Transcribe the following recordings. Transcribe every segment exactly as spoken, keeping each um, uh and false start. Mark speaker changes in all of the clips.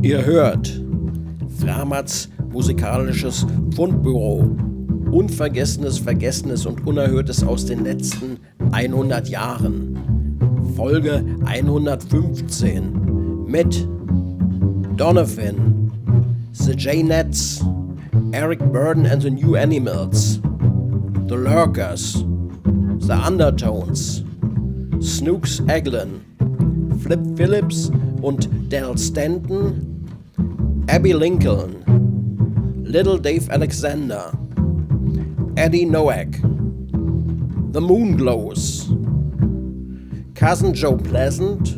Speaker 1: Ihr hört Framats musikalisches Fundbüro. Unvergessenes, Vergessenes und Unerhörtes aus den letzten hundert Jahren. Folge hundertfünfzehn mit Donovan, The J-Nets, Eric Burdon and the New Animals, The Lurkers, The Undertones, Snooks Eglin, Flip Phillips und Del Stanton, Abby Lincoln, Little Dave Alexander, Eddie Nowak, The Moonglows, Cousin Joe Pleasant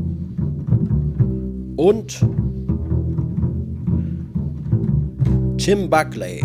Speaker 1: und Tim Buckley.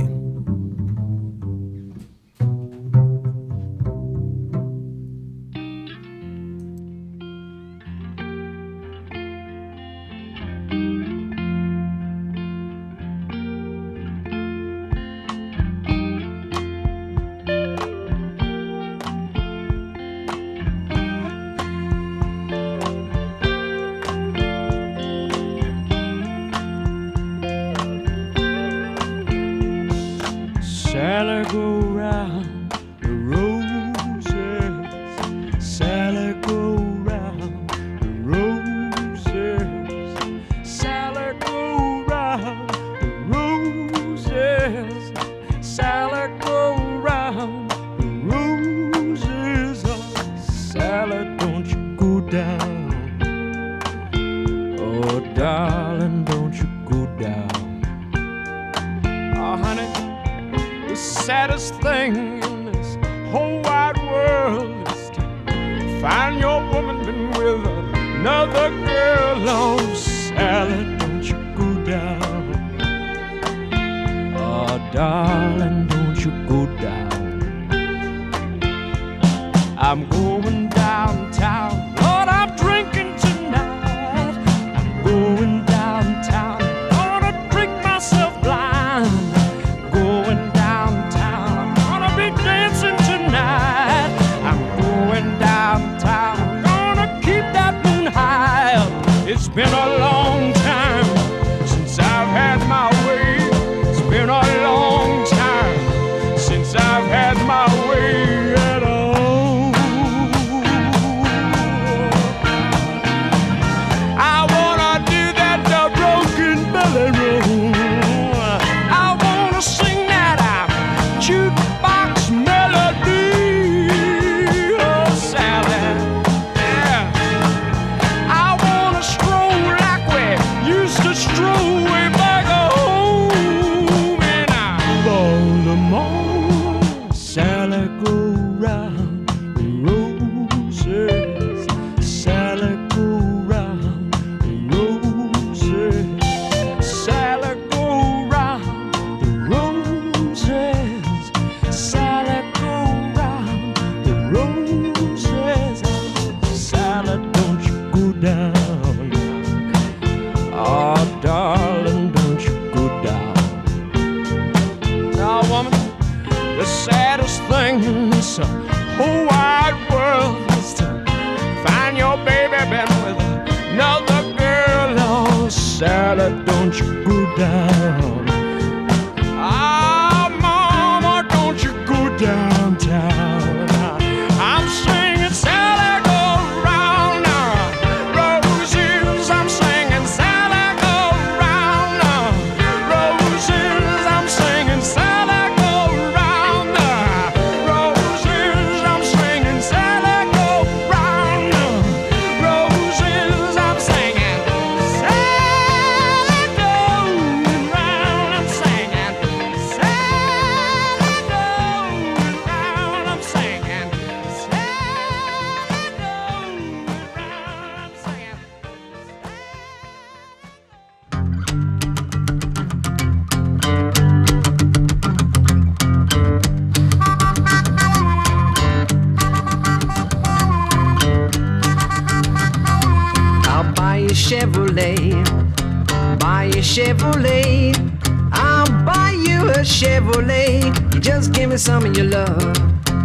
Speaker 2: Some of your love,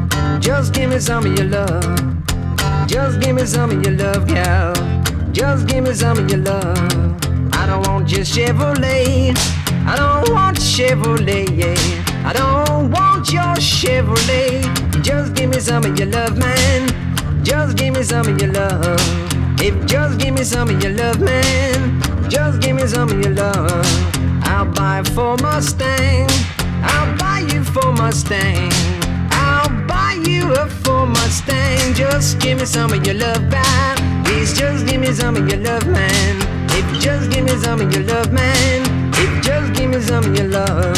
Speaker 2: just give me some of your love, just give me some of your love, gal, just give me some of your love. I don't want your Chevrolet. I don't want Chevrolet, yeah. I don't want your Chevrolet. Just give me some of your love, man. Just give me some of your love. If just give me some of your love, man. Just give me some of your love. I'll buy for Mustang. I'll buy you for Mustang. I'll buy you a for Mustang. Just give me some of your love, man. Please just give me some of your love, man. If just give me some of your love, man. If just give me some of your love.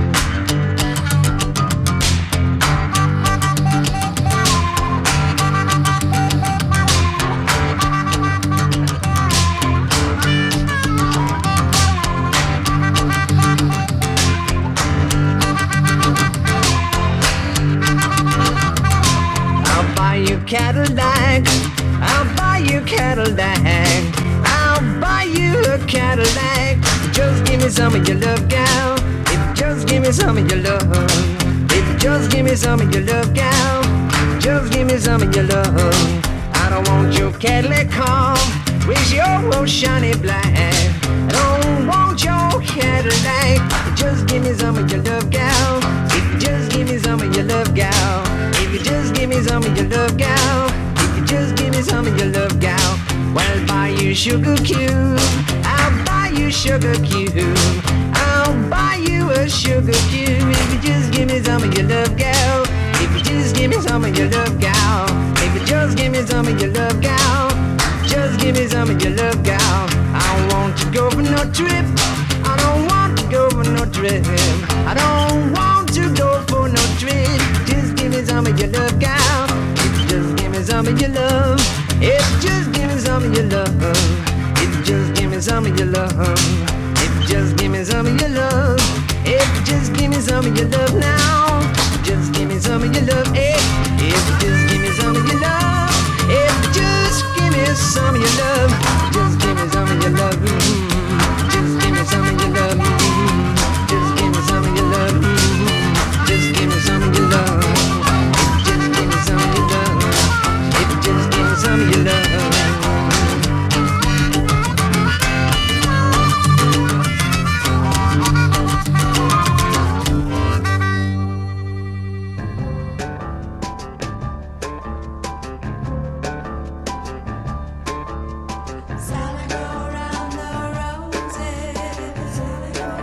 Speaker 2: Cadillac, I'll buy you Cadillac. I'll buy you a Cadillac. Just give me some of your love, gal. If just give me some of your love. If just give me some of your love, gal. Just give me some of your love. I don't want your Cadillac car with your old shiny black. I don't want your Cadillac. Just give me some of your love, gal. If just give me some of your love, gal. If you just give me some of your love, gal. If you just give me some of your love, gal. Well, I'll buy you sugar cube. I'll buy you sugar cube. I'll buy you a sugar cube. If you just give me some of your love, gal. If you just give me some of your love, gal. If you just give me some of your love, gal. Just give me some of your love, gal. I don't want to go for no trip. I don't want to go for no trip. I don't want to go for no trip. Just give me some of your love, gal. If you just give me some of your love. If you just give me some of your love. If you just give me some of your love. If you just give me some of your love. If you just give me some of your love now. Just give me some of your love. If you just give me some of your love. If you just give me some of your love. Just give me some of your love. Just give me some of your love. Just give me some of your love. Just give me some of your love. Just give me some of your love. If you just give me some of your love.
Speaker 3: Sally go round the roses. Sally go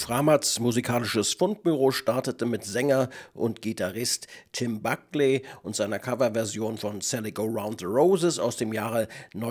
Speaker 1: Framatz musikalisches Fundbüro startete mit Sänger und Gitarrist Tim Buckley und seiner Coverversion von Sally Go Round the Roses aus dem Jahre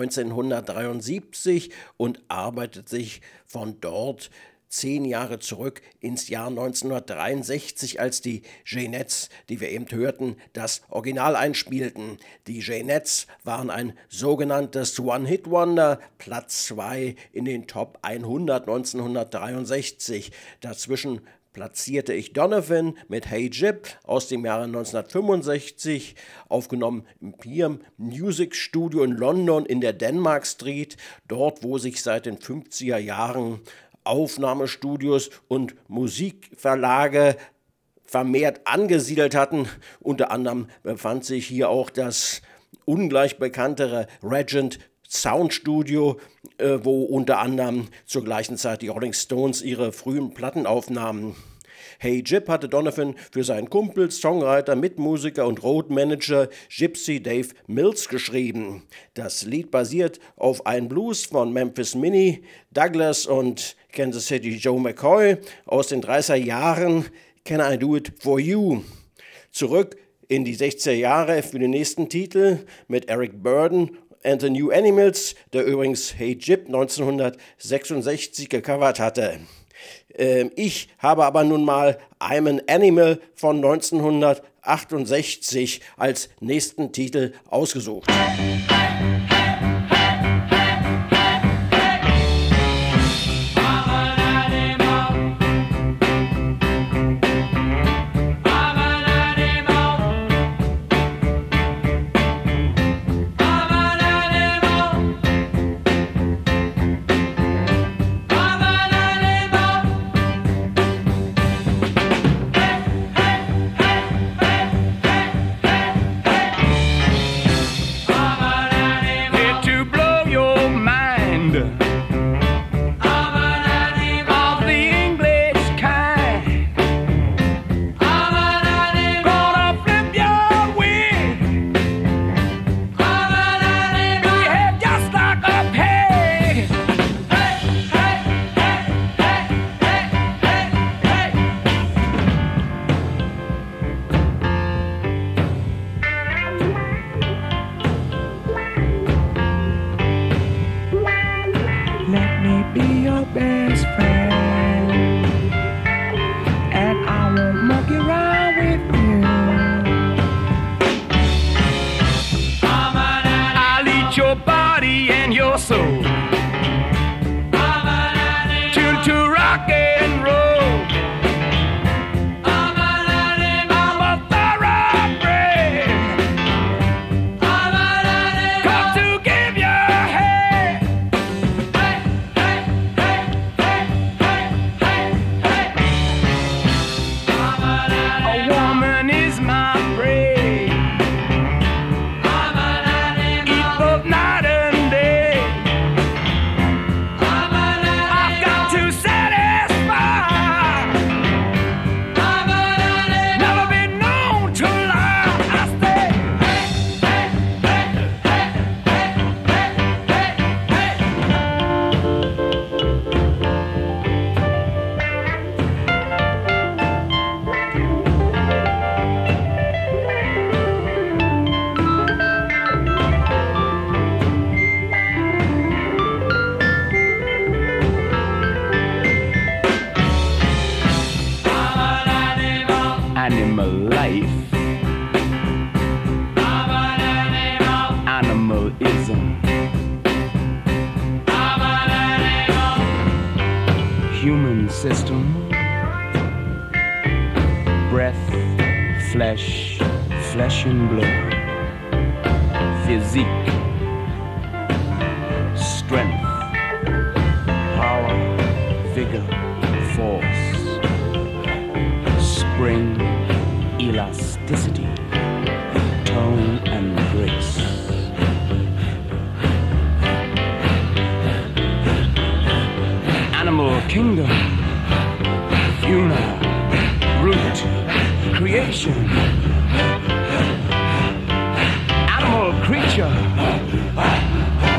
Speaker 1: neunzehnhundertdreiundsiebzig und arbeitet sich von dort zehn Jahre zurück ins Jahr neunzehnhundertdreiundsechzig, als die Jaynettes, die wir eben hörten, das Original einspielten. Die Jaynettes waren ein sogenanntes One-Hit-Wonder, Platz zwei in den Top hundert neunzehnhundertdreiundsechzig. Dazwischen platzierte ich Donovan mit Hey Jip aus dem Jahre neunzehnhundertfünfundsechzig, aufgenommen im P M Music Studio in London in der Denmark Street, dort wo sich seit den fünfziger Jahren Aufnahmestudios und Musikverlage vermehrt angesiedelt hatten. Unter anderem befand sich hier auch das ungleich bekanntere Regent Soundstudio, äh, wo unter anderem zur gleichen Zeit die Rolling Stones ihre frühen Platten aufnahmen. Hey Jip hatte Donovan für seinen Kumpel, Songwriter, Mitmusiker und Roadmanager Gypsy Dave Mills geschrieben. Das Lied basiert auf einem Blues von Memphis Minnie, Douglas und Kansas City Joe McCoy aus den dreißiger Jahren. Can I Do It For You? Zurück in die sechziger Jahre für den nächsten Titel mit Eric Burdon and the New Animals, der übrigens Hey Jip neunzehnhundertsechsundsechzig gecovert hatte. Ähm, ich habe aber nun mal I'm an Animal von neunzehnhundertachtundsechzig als nächsten Titel ausgesucht.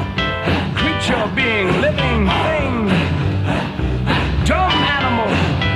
Speaker 2: Creature being living thing, dumb animal.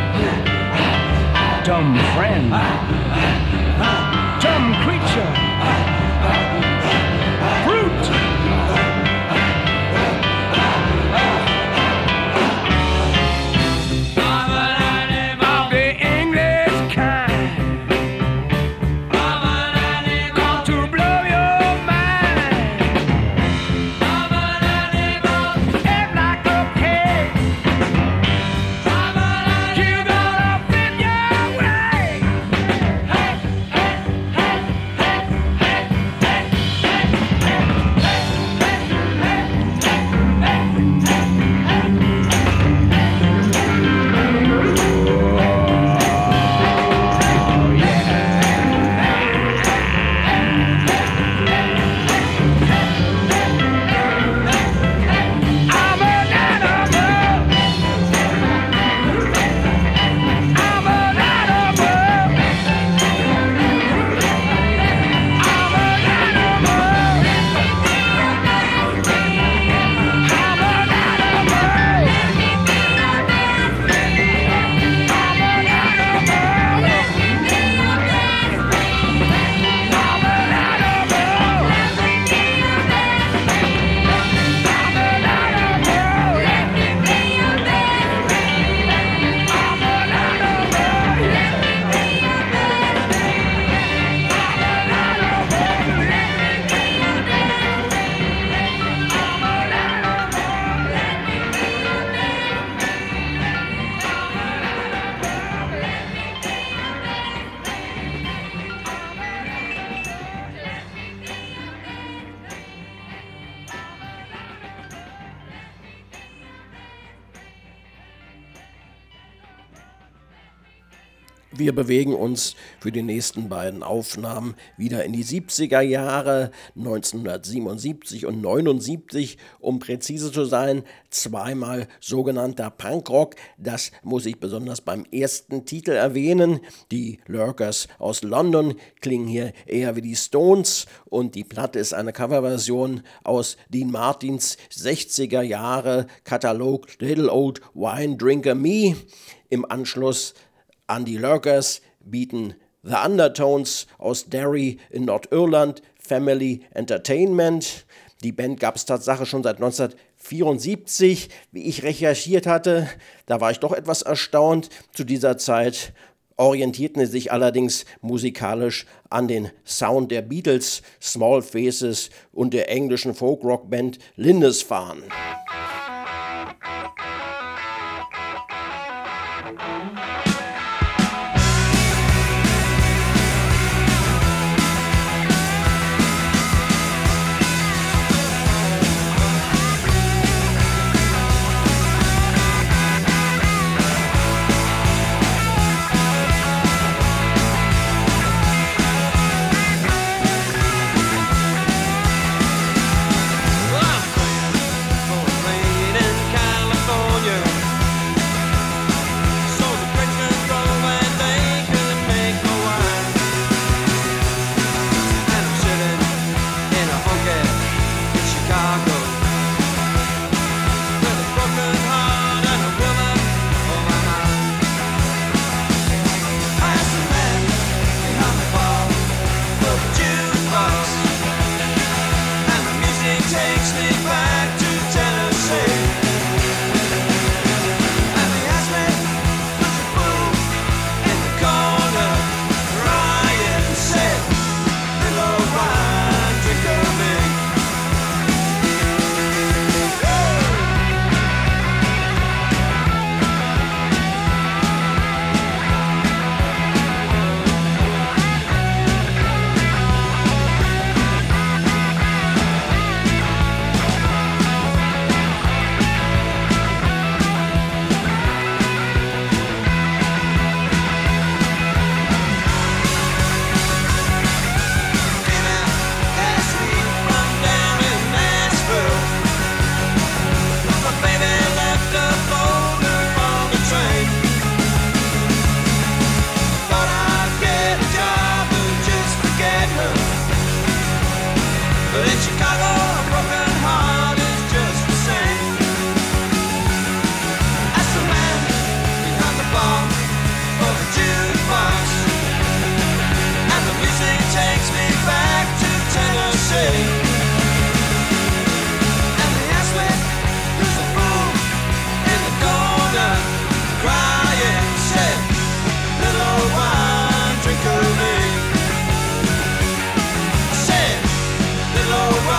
Speaker 1: Wir bewegen uns für die nächsten beiden Aufnahmen wieder in die siebziger Jahre, neunzehnhundertsiebenundsiebzig und neunundsiebzig, um präzise zu sein, zweimal sogenannter Punkrock. Das muss ich besonders beim ersten Titel erwähnen. Die Lurkers aus London klingen hier eher wie die Stones und die Platte ist eine Coverversion aus Dean Martins sechziger Jahre Katalog Little Old Wine Drinker Me. Im Anschluss an die Lurkers bieten The Undertones aus Derry in Nordirland Family Entertainment. Die Band gab es tatsächlich schon seit neunzehnhundertvierundsiebzig, wie ich recherchiert hatte. Da war ich doch etwas erstaunt. Zu dieser Zeit orientierten sie sich allerdings musikalisch an den Sound der Beatles, Small Faces und der englischen Folk-Rock-Band Lindisfarne.
Speaker 2: Little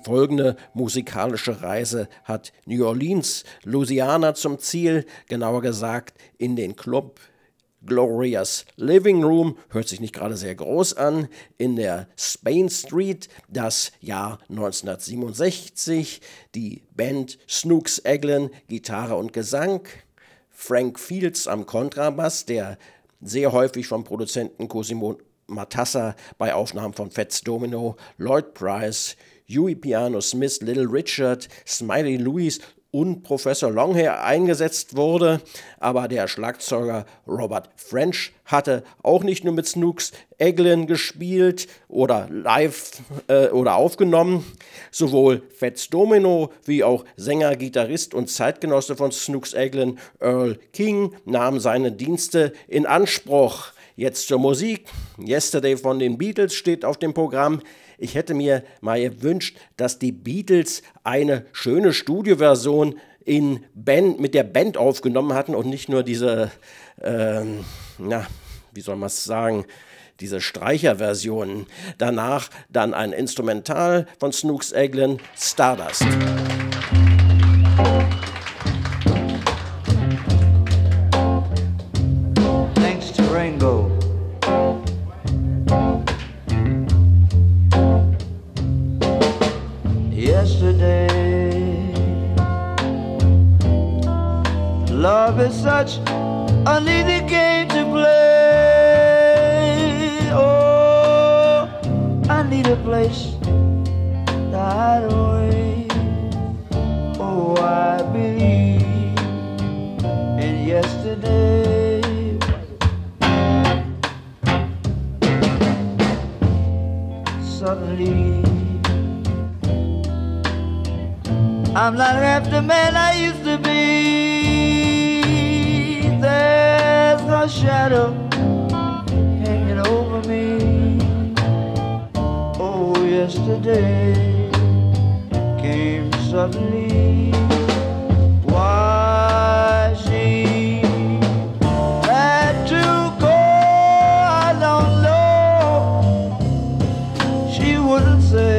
Speaker 1: folgende musikalische Reise hat New Orleans, Louisiana zum Ziel, genauer gesagt in den Club Gloria's Living Room, hört sich nicht gerade sehr groß an, in der Spain Street, das Jahr neunzehnhundertsiebenundsechzig, die Band Snooks Eglin, Gitarre und Gesang, Frank Fields am Kontrabass, der sehr häufig vom Produzenten Cosimo Matassa bei Aufnahmen von Fats Domino, Lloyd Price, Huey Piano Smith, Little Richard, Smiley Lewis und Professor Longhair eingesetzt wurde, aber der Schlagzeuger Robert French hatte auch nicht nur mit Snooks Eglin gespielt oder live äh, oder aufgenommen. Sowohl Fats Domino wie auch Sänger, Gitarrist und Zeitgenosse von Snooks Eglin, Earl King, nahm seine Dienste in Anspruch. Jetzt zur Musik. Yesterday von den Beatles steht auf dem Programm. Ich hätte mir mal gewünscht, dass die Beatles eine schöne Studioversion in Band, mit der Band aufgenommen hatten und nicht nur diese, ähm, na, wie soll man es sagen, diese Streicherversionen. Danach dann ein Instrumental von Snooks Eglin, Stardust.
Speaker 2: Thanks to Ringo. Yesterday, love is such a needy game to play. Oh, I need a place to hide away. Oh, I believe in yesterday. Suddenly I'm not half the man I used to be. There's a shadow hanging over me. Oh, yesterday came suddenly. Why she had to go, I don't know. She wouldn't say.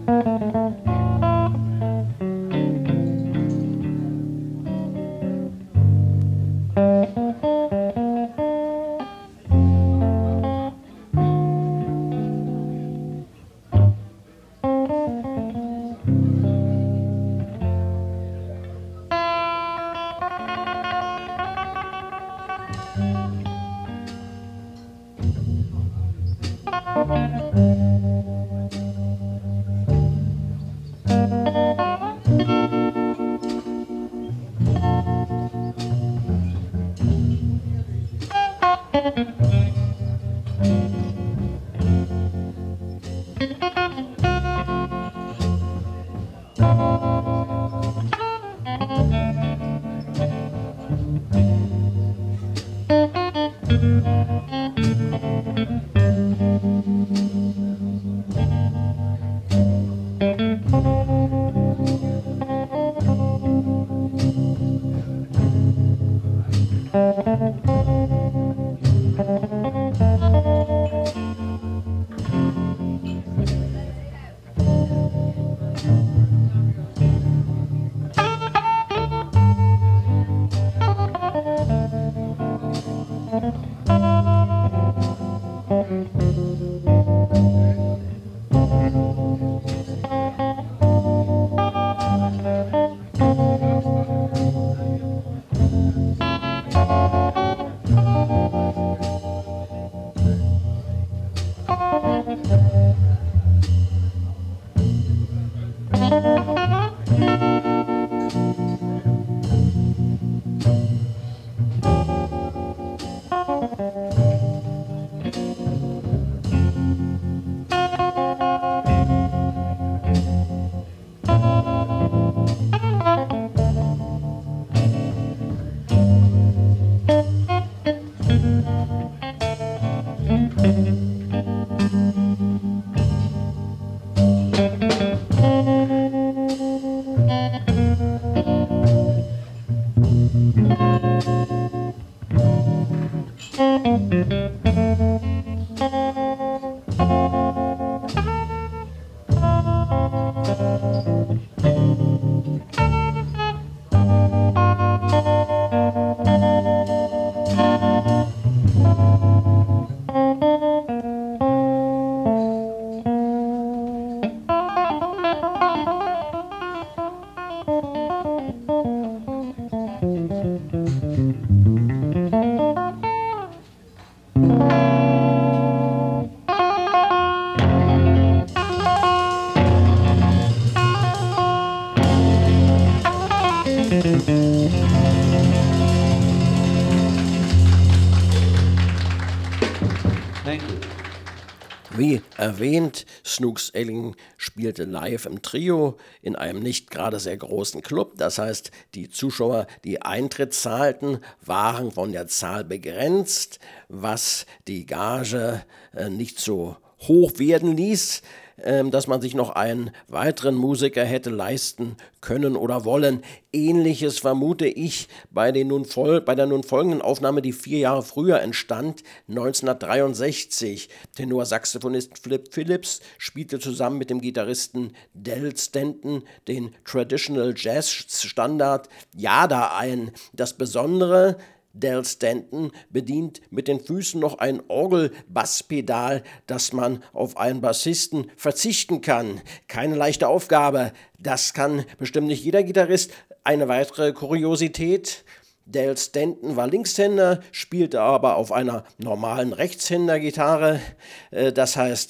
Speaker 1: Wie erwähnt, Snooks Eiling spielte live im Trio in einem nicht gerade sehr großen Club. Das heißt, die Zuschauer, die Eintritt zahlten, waren von der Zahl begrenzt, was die Gage äh, nicht so hoch werden ließ, äh, dass man sich noch einen weiteren Musiker hätte leisten können oder wollen. Ähnliches vermute ich bei, den nun voll, bei der nun folgenden Aufnahme, die vier Jahre früher entstand, neunzehnhundertdreiundsechzig. Tenorsaxophonist Flip Phillips spielte zusammen mit dem Gitarristen Del Stanton den Traditional Jazz Standard Jada ein. Das Besondere: Del Stanton bedient mit den Füßen noch ein Orgelbasspedal, dass man auf einen Bassisten verzichten kann. Keine leichte Aufgabe, das kann bestimmt nicht jeder Gitarrist. Eine weitere Kuriosität: Del Stanton war Linkshänder, spielte aber auf einer normalen Rechtshänder-Gitarre. Das heißt,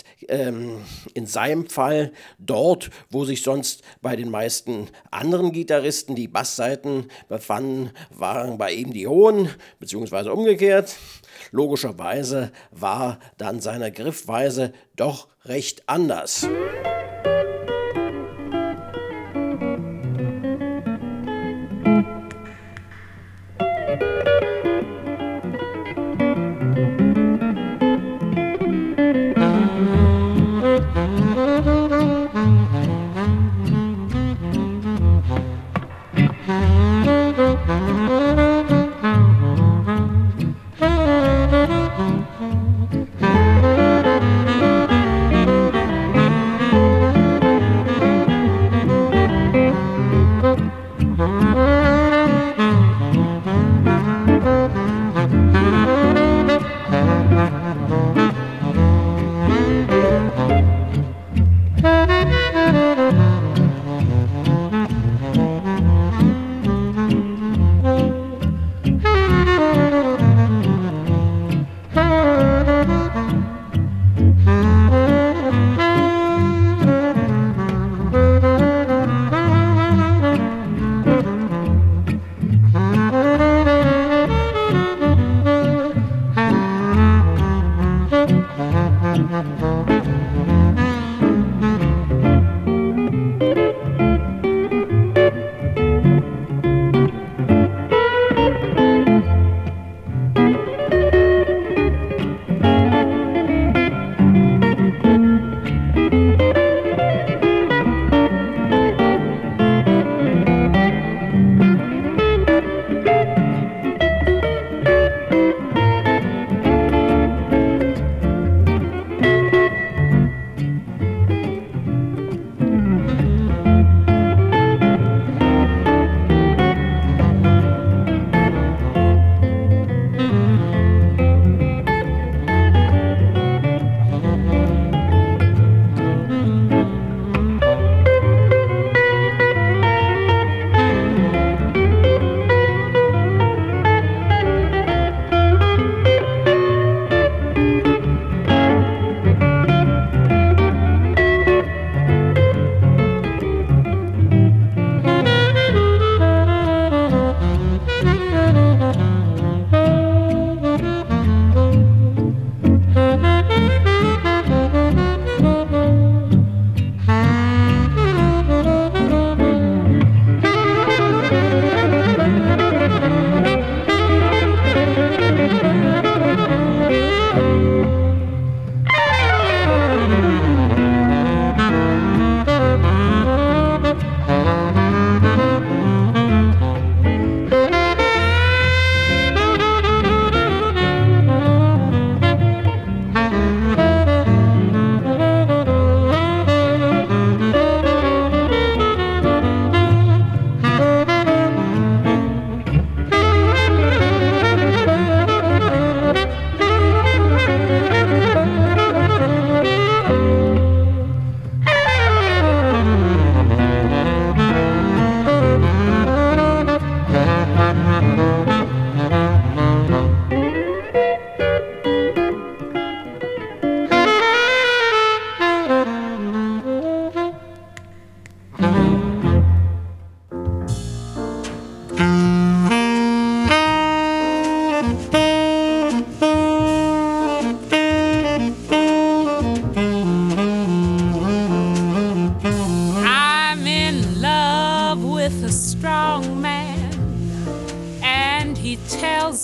Speaker 1: in seinem Fall, dort, wo sich sonst bei den meisten anderen Gitarristen die Bassseiten befanden, waren bei ihm die hohen, beziehungsweise umgekehrt. Logischerweise war dann seine Griffweise doch recht anders.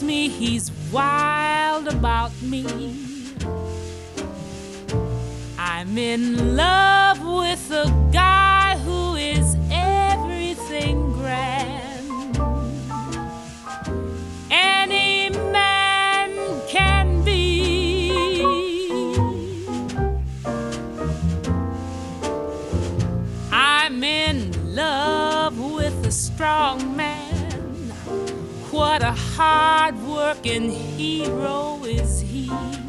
Speaker 3: me he's wild about me. I'm in love with a guy who is everything grand any man can be. I'm in love with a strong man. What a hard-working hero is he.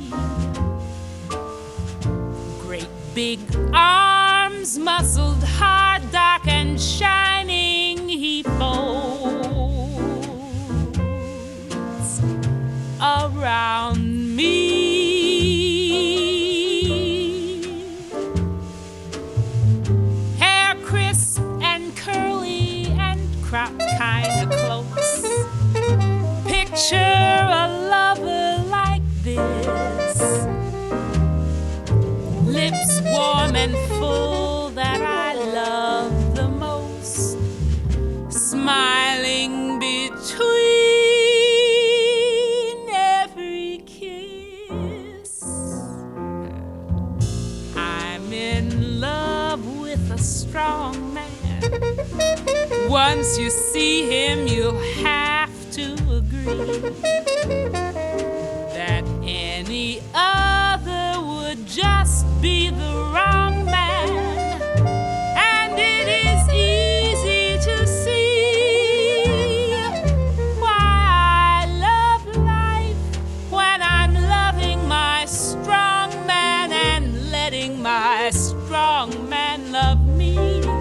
Speaker 3: Great big arms, muscled, hard, dark, and shining, he folds around me. Hair crisp and curly and cropped kind of close. Picture a lover like this. Lips warm and full that I love the most. Smiling between every kiss. I'm in love with a strong man. Once you see him, you'll have to agree that any other would just be the wrong man. And it is easy to see why I love life when I'm loving my strong man and letting my strong man love me.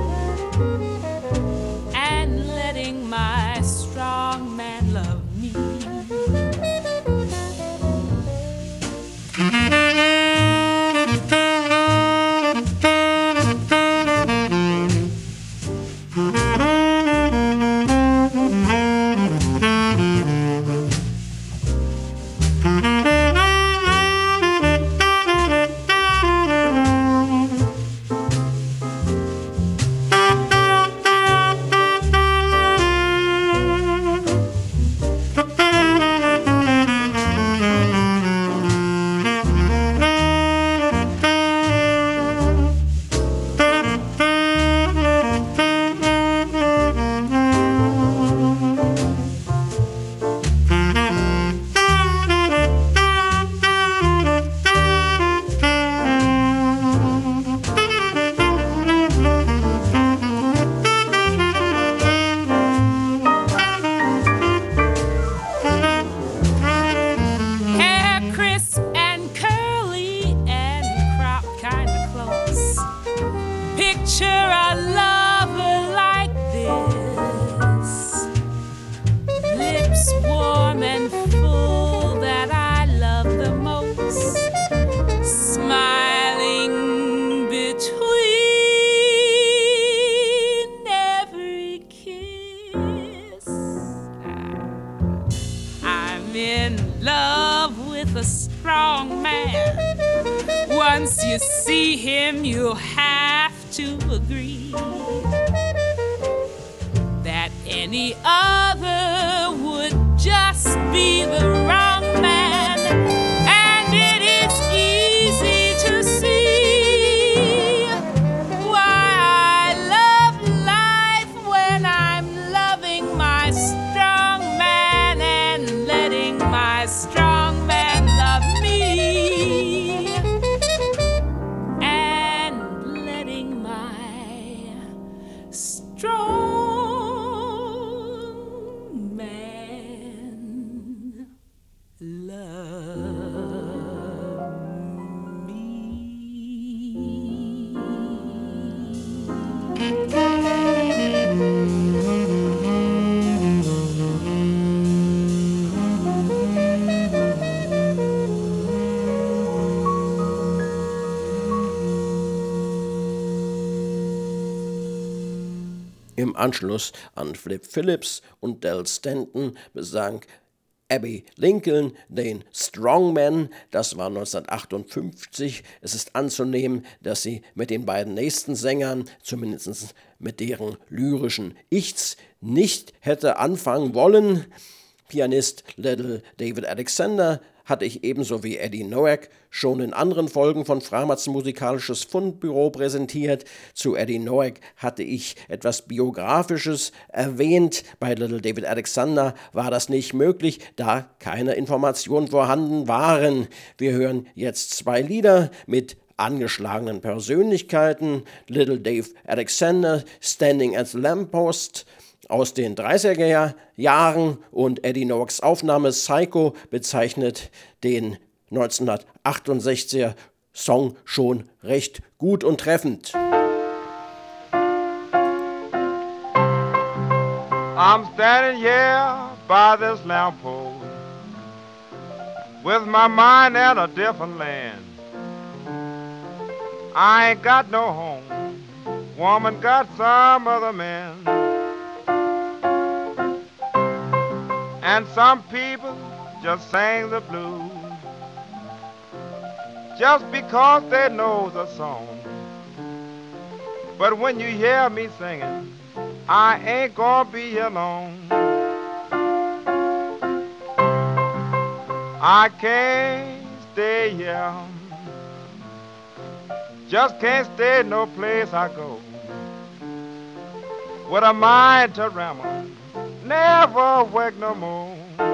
Speaker 3: And letting my strong man love me. Once you see him, you'll have to agree that any other would just be the wrong man. And it is easy to see why I love life when I'm loving my strong man and letting my strong man love me. Strong man love me.
Speaker 1: Im Anschluss an Flip Phillips und Del Stanton besang Abbey Lincoln den Strongman. Das war neunzehnhundertachtundfünfzig. Es ist anzunehmen, dass sie mit den beiden nächsten Sängern, zumindest mit deren lyrischen Ichs, nicht hätte anfangen wollen. Pianist Little David Alexander hatte ich ebenso wie Eddie Nowak schon in anderen Folgen von Framads musikalisches Fundbüro präsentiert. Zu Eddie Nowak hatte ich etwas Biografisches erwähnt. Bei Little David Alexander war das nicht möglich, da keine Informationen vorhanden waren. Wir hören jetzt zwei Lieder mit angeschlagenen Persönlichkeiten. Little Dave Alexander, Standing at the Lamppost aus den dreißiger Jahren und Eddie Nowaks Aufnahme Psycho bezeichnet den neunzehnhundertachtundsechziger Song schon recht gut und treffend.
Speaker 4: I'm standing here by this lamppost with my mind in a different land. I ain't got no home, woman got some other man. And some people just sing the blues just because they know the song. But when you hear me singing, I ain't gonna be alone. I can't stay here, just can't stay no place I go. With a mind to ramble, never wake no more.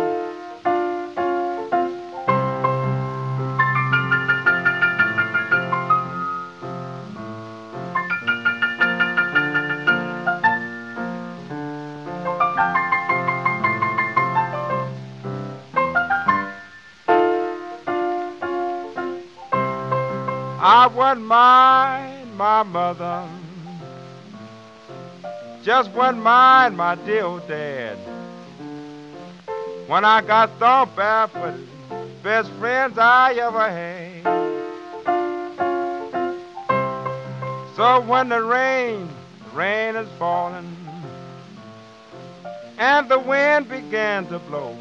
Speaker 4: I wouldn't mind my mother, just wouldn't mind my dear old dad. When I got stomped barefoot, best friends I ever had. So when the rain, rain is falling, and the wind began to blow,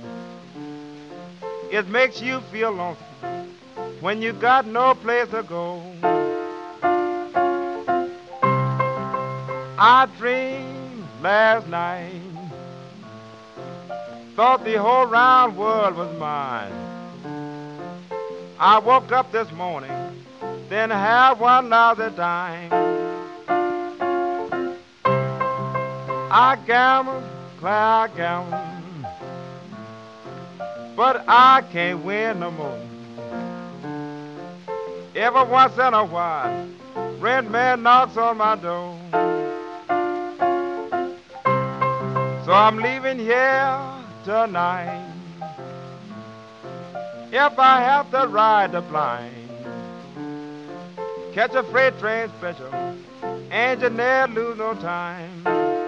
Speaker 4: it makes you feel lonesome when you got no place to go. I dreamed last night, thought the whole round world was mine. I woke up this morning, didn't have one lousy dime. I gambled, I gambled, but I can't win no more. Every once in a while, rent man knocks on my door. So I'm leaving here tonight. If I have to ride the blind, catch a freight train special, and you never lose no time.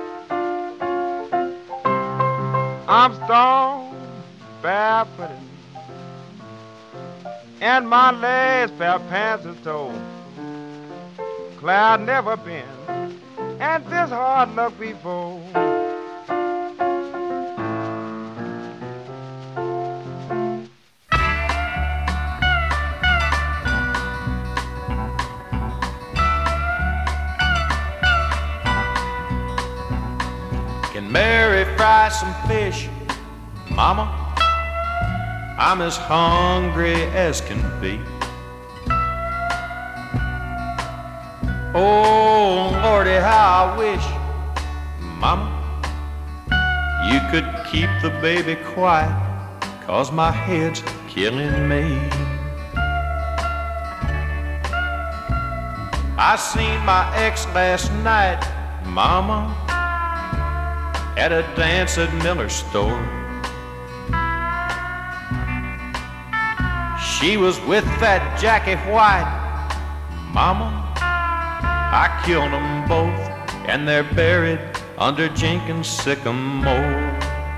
Speaker 4: I'm stoned, barefooted, and my last pair of pants is told. Cloud never been, and this hard luck before.
Speaker 5: Can Mary fry some fish, Mama? I'm as hungry as can be. Oh, Lordy, how I wish, Mama, you could keep the baby quiet, 'cause my head's killing me. I seen my ex last night, Mama, at a dance at Miller's store. She was with that Jackie White, Mama. I killed them both, and they're buried under Jenkins' sycamore.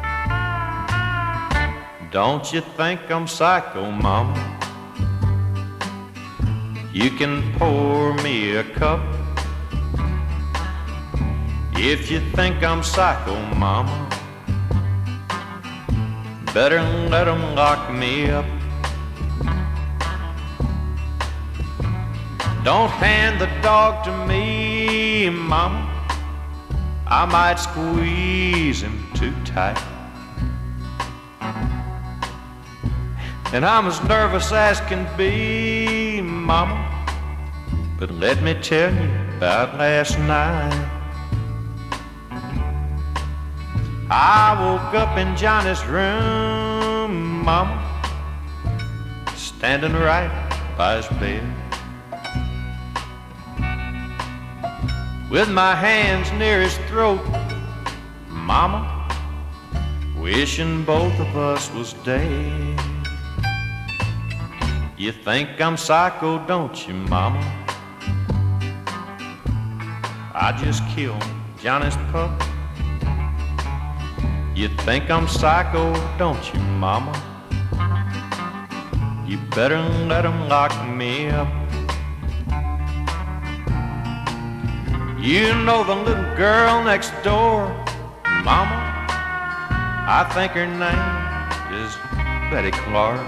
Speaker 5: Don't you think I'm psycho, Mama? You can pour me a cup. If you think I'm psycho, Mama, better let 'em lock me up. Don't hand the dog to me, Mama, I might squeeze him too tight. and I'm as nervous as can be, Mama. But let me tell you about last night. I woke up in Johnny's room, Mama, standing right by his bed, with my hands near his throat, Mama, wishing both of us was dead. You think I'm psycho, don't you, Mama? I just killed Johnny's pup. You think I'm psycho, don't you, Mama? You better let him lock me up. You know the little girl next door, Mama? I think her name is Betty Clark.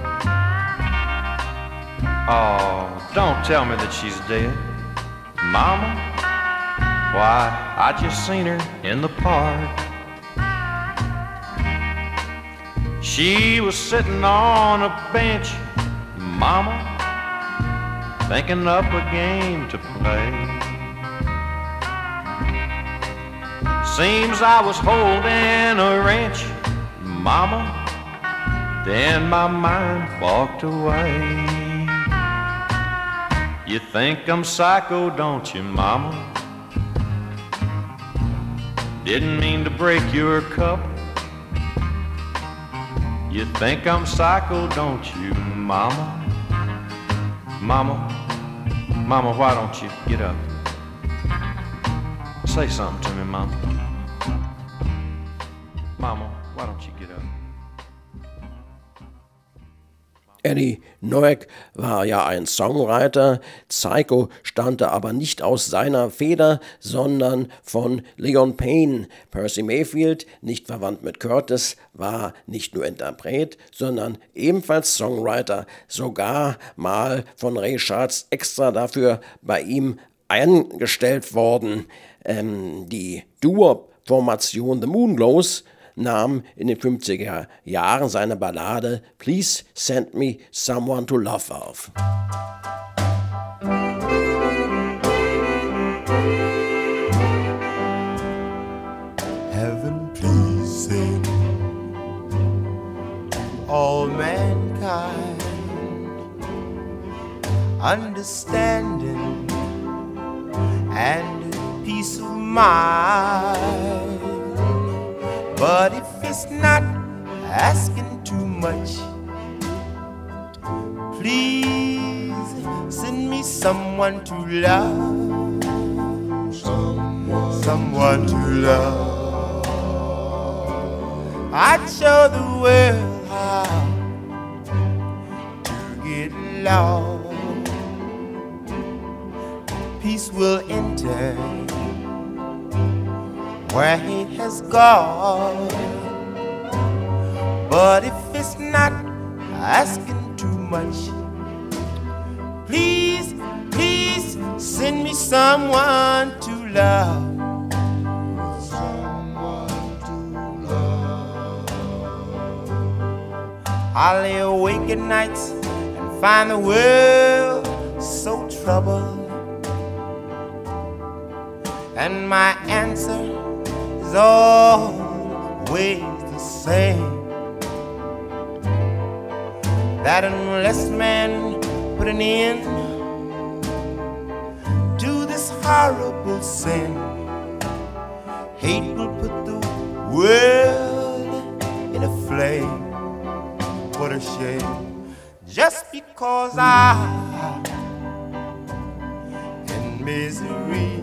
Speaker 5: Oh, don't tell me that she's dead, Mama. Why, I just seen her in the park. She was sitting on a bench, Mama, thinking up a game to play. Seems I was holding a wrench, Mama, then my mind walked away. You think I'm psycho, don't you, Mama? Didn't mean to break your cup. You think I'm psycho, don't you, Mama? Mama, Mama, why don't you get up? Say something to me, Mama. Mama, why don't you get up?
Speaker 1: Eddie Noack war ja ein Songwriter, Psycho stammte aber nicht aus seiner Feder, sondern von Leon Payne. Percy Mayfield, nicht verwandt mit Curtis, war nicht nur Interpret, sondern ebenfalls Songwriter, sogar mal von Ray Charles extra dafür bei ihm eingestellt worden. Ähm, die Doo-Wop-Formation The Moonglows nahm in den fünfziger Jahren seine Ballade Please Send Me Someone to Love auf.
Speaker 6: Heaven, please sing to all mankind, understanding and peace of mind. But if it's not asking too much, please send me someone to love, someone, someone to love. I'd show the world how to get lost. Peace will enter where he has gone. But if it's not asking too much, please, please send me someone to love. Someone to love. I lay awake at nights and find the world so troubled, and my answer is always the same, that unless man put an end to this horrible sin, hate will put the world in a flame. What a shame, just because I'm in misery,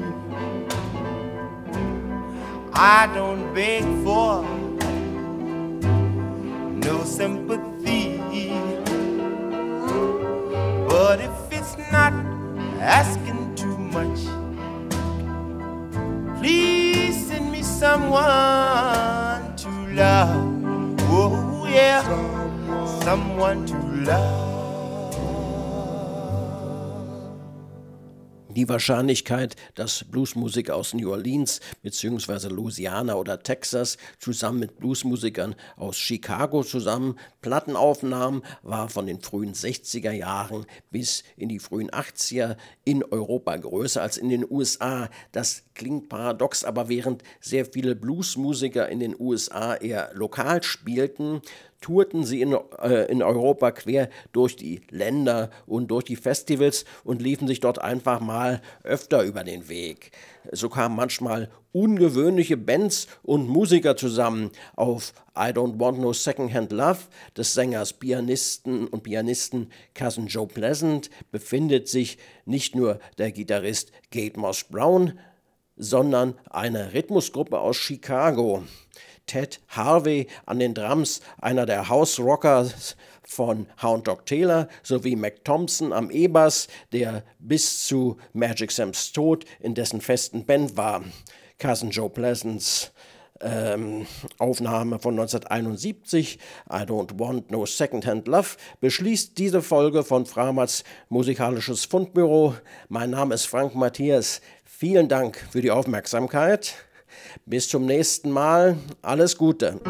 Speaker 6: I don't beg for no sympathy. But if it's not asking too much, please send me someone to love. Oh yeah, someone to love.
Speaker 1: Die Wahrscheinlichkeit, dass Bluesmusiker aus New Orleans bzw. Louisiana oder Texas zusammen mit Bluesmusikern aus Chicago zusammen Platten aufnahmen, war von den frühen sechziger Jahren bis in die frühen achtziger in Europa größer als in den U S A. Das klingt paradox, aber während sehr viele Bluesmusiker in den U S A eher lokal spielten, tourten sie in, äh, in Europa quer durch die Länder und durch die Festivals und liefen sich dort einfach mal öfter über den Weg. So kamen manchmal ungewöhnliche Bands und Musiker zusammen. Auf I Don't Want No Secondhand Love des Sängers, Pianisten und Pianisten Cousin Joe Pleasant befindet sich nicht nur der Gitarrist Gate Moss Brown, sondern eine Rhythmusgruppe aus Chicago. Ted Harvey an den Drums, einer der House-Rockers von Hound Dog Taylor, sowie Mac Thompson am E-Bass, der bis zu Magic Sams Tod in dessen festen Band war. Cousin Joe Pleasants ähm, Aufnahme von neunzehnhunderteinundsiebzig, I Don't Want No Secondhand Love, beschließt diese Folge von Framats Musikalisches Fundbüro. Mein Name ist Frank Matthias. Vielen Dank für die Aufmerksamkeit. Bis zum nächsten Mal. Alles Gute.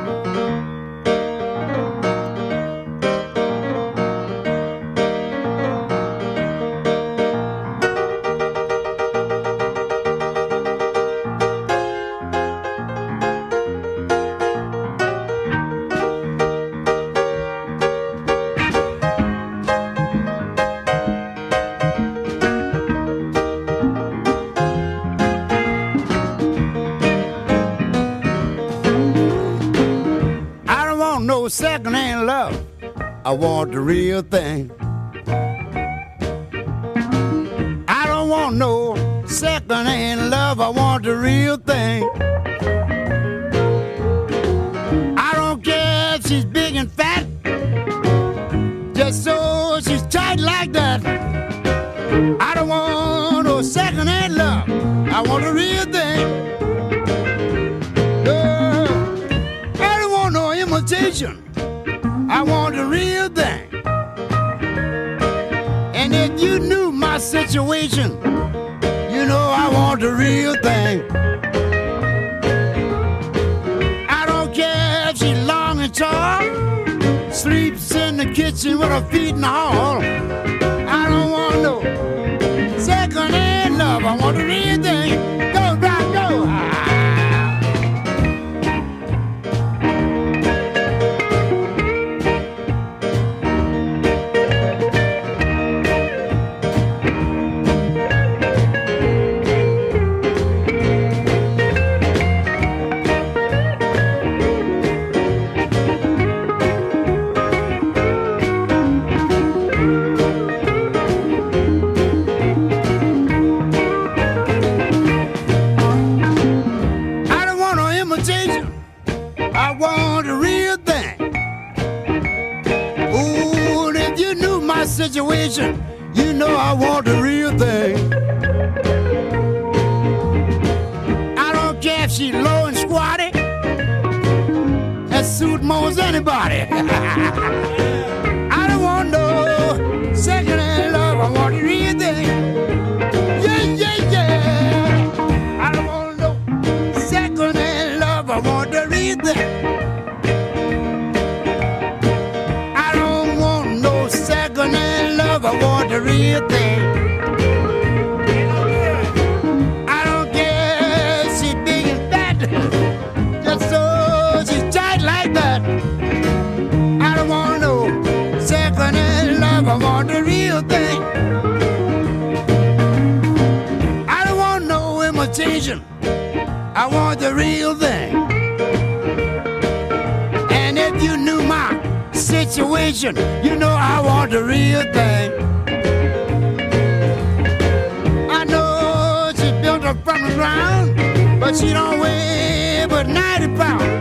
Speaker 7: Second-hand love, I want the real thing. I don't want no second-hand love, I want the real thing. I don't care if she's big and fat, just so she's tight like that. I don't want no second-hand love, I want the real thing. I don't want no imitation, I want the real thing. And if you knew my situation, you know I want the real thing. I don't care if she's long and tall, sleeps in the kitchen with her feet in the hall. I don't want no second-hand love, I want the real thing. Go, rock, go. Ah. Situation, you know I want the real thing. I don't care if she's low and squatty, that suit mows anybody. I don't want no second-hand love, I want the real thing. Yeah, yeah, yeah. I don't want no second-hand love, I want the real thing. I want the real thing. I don't care if she's big and fat, just so she's tight like that. I don't want no second-hand love, I want the real thing. I don't want no imitation, I want the real thing. And if you knew my situation, you know I want the real thing. I know she built up from the ground, but she don't weigh but ninety pounds.